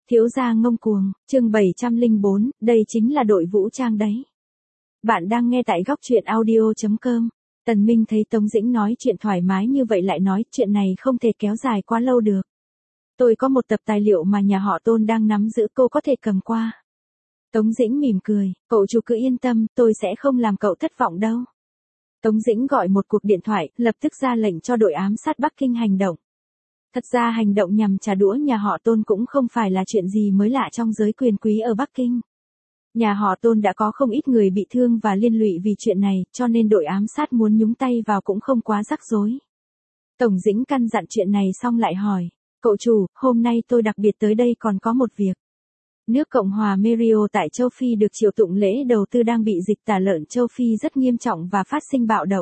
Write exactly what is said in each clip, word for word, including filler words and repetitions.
Thiếu gia ngông cuồng, chương bảy trăm lẻ bốn, đây chính là đội vũ trang đấy. Bạn đang nghe tại góc truyện audio chấm com. Tần Minh thấy Tống Dĩnh nói chuyện thoải mái như vậy lại nói chuyện này không thể kéo dài quá lâu được. Tôi có một tập tài liệu mà nhà họ Tôn đang nắm giữ, cô có thể cầm qua. Tống Dĩnh mỉm cười, cậu chủ cứ yên tâm, tôi sẽ không làm cậu thất vọng đâu. Tống Dĩnh gọi một cuộc điện thoại, lập tức ra lệnh cho đội ám sát Bắc Kinh hành động. Thật ra hành động nhằm trả đũa nhà họ Tôn cũng không phải là chuyện gì mới lạ trong giới quyền quý ở Bắc Kinh. Nhà họ Tôn đã có không ít người bị thương và liên lụy vì chuyện này, cho nên đội ám sát muốn nhúng tay vào cũng không quá rắc rối. Tổng Dĩnh căn dặn chuyện này xong lại hỏi, cậu chủ, hôm nay tôi đặc biệt tới đây còn có một việc. Nước Cộng hòa Merio tại châu Phi được triệu tụng lễ đầu tư đang bị dịch tả lợn châu Phi rất nghiêm trọng và phát sinh bạo động.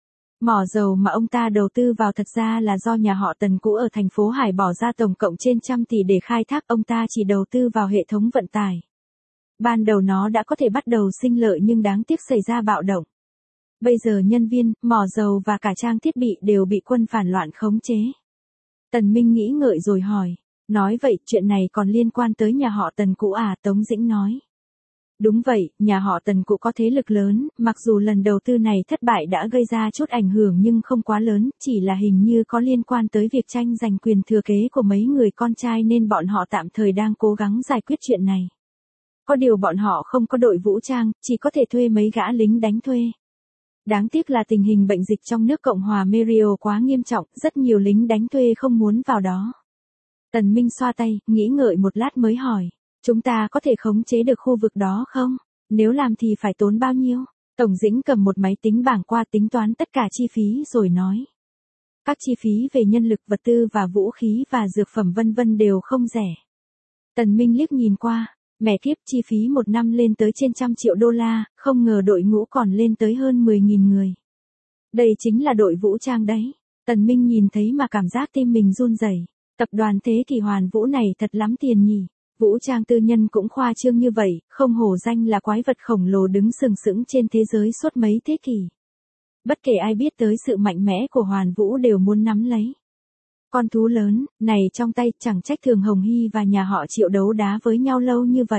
Mỏ dầu mà ông ta đầu tư vào thật ra là do nhà họ Tần cũ ở thành phố Hải bỏ ra tổng cộng trên trăm tỷ để khai thác, ông ta chỉ đầu tư vào hệ thống vận tải. Ban đầu nó đã có thể bắt đầu sinh lợi nhưng đáng tiếc xảy ra bạo động. Bây giờ nhân viên, mỏ dầu và cả trang thiết bị đều bị quân phản loạn khống chế. Tần Minh nghĩ ngợi rồi hỏi, nói vậy chuyện này còn liên quan tới nhà họ Tần cũ à? Tống Dĩnh nói. Đúng vậy, nhà họ Tần cũ có thế lực lớn, mặc dù lần đầu tư này thất bại đã gây ra chút ảnh hưởng nhưng không quá lớn, chỉ là hình như có liên quan tới việc tranh giành quyền thừa kế của mấy người con trai nên bọn họ tạm thời đang cố gắng giải quyết chuyện này. Có điều bọn họ không có đội vũ trang, chỉ có thể thuê mấy gã lính đánh thuê. Đáng tiếc là tình hình bệnh dịch trong nước Cộng hòa Merio quá nghiêm trọng, rất nhiều lính đánh thuê không muốn vào đó. Tần Minh xoa tay, nghĩ ngợi một lát mới hỏi. Chúng ta có thể khống chế được khu vực đó không? Nếu làm thì phải tốn bao nhiêu? Tổng Dĩnh cầm một máy tính bảng qua tính toán tất cả chi phí rồi nói. Các chi phí về nhân lực, vật tư và vũ khí và dược phẩm vân vân đều không rẻ. Tần Minh liếc nhìn qua, mẹ kiếp, chi phí một năm lên tới trên trăm triệu đô la, không ngờ đội ngũ còn lên tới hơn mười nghìn người. Đây chính là đội vũ trang đấy. Tần Minh nhìn thấy mà cảm giác tim mình run rẩy. Tập đoàn Thế Kỷ Hoàn Vũ này thật lắm tiền nhỉ. Vũ trang tư nhân cũng khoa trương như vậy, không hổ danh là quái vật khổng lồ đứng sừng sững trên thế giới suốt mấy thế kỷ. Bất kể ai biết tới sự mạnh mẽ của Hoàn Vũ đều muốn nắm lấy. Con thú lớn, này trong tay, chẳng trách Thường Hồng Hy và nhà họ Triệu đấu đá với nhau lâu như vậy.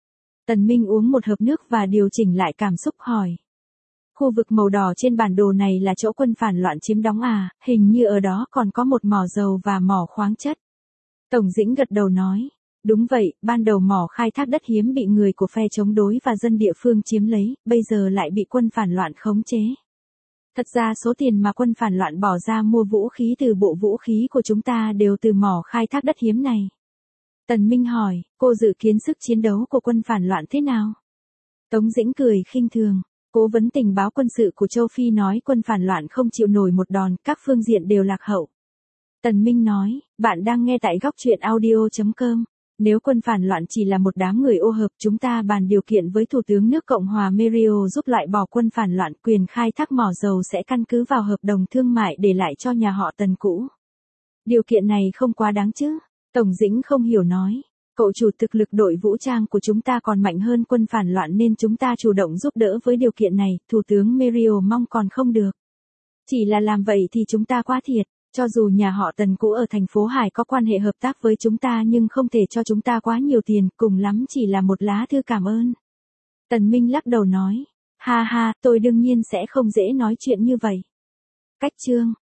Tần Minh uống một hớp nước và điều chỉnh lại cảm xúc hỏi. Khu vực màu đỏ trên bản đồ này là chỗ quân phản loạn chiếm đóng à, hình như ở đó còn có một mỏ dầu và mỏ khoáng chất. Tổng Dĩnh gật đầu nói. Đúng vậy, ban đầu mỏ khai thác đất hiếm bị người của phe chống đối và dân địa phương chiếm lấy, bây giờ lại bị quân phản loạn khống chế. Thật ra số tiền mà quân phản loạn bỏ ra mua vũ khí từ bộ vũ khí của chúng ta đều từ mỏ khai thác đất hiếm này. Tần Minh hỏi, cô dự kiến sức chiến đấu của quân phản loạn thế nào? Tống Dĩnh cười khinh thường, cố vấn tình báo quân sự của châu Phi nói quân phản loạn không chịu nổi một đòn, các phương diện đều lạc hậu. Tần Minh nói, bạn đang nghe tại góc truyện audio chấm com. Nếu quân phản loạn chỉ là một đám người ô hợp, chúng ta bàn điều kiện với Thủ tướng nước Cộng hòa Merio giúp loại bỏ quân phản loạn, quyền khai thác mỏ dầu sẽ căn cứ vào hợp đồng thương mại để lại cho nhà họ Tần cũ. Điều kiện này không quá đáng chứ? Tổng Dĩnh không hiểu nói. Cậu chủ, thực lực đội vũ trang của chúng ta còn mạnh hơn quân phản loạn nên chúng ta chủ động giúp đỡ với điều kiện này, Thủ tướng Merio mong còn không được. Chỉ là làm vậy thì chúng ta quá thiệt. Cho dù nhà họ Tần cũ ở thành phố Hải có quan hệ hợp tác với chúng ta nhưng không thể cho chúng ta quá nhiều tiền, cùng lắm chỉ là một lá thư cảm ơn. Tần Minh lắc đầu nói, ha ha, tôi đương nhiên sẽ không dễ nói chuyện như vậy. Cách chương.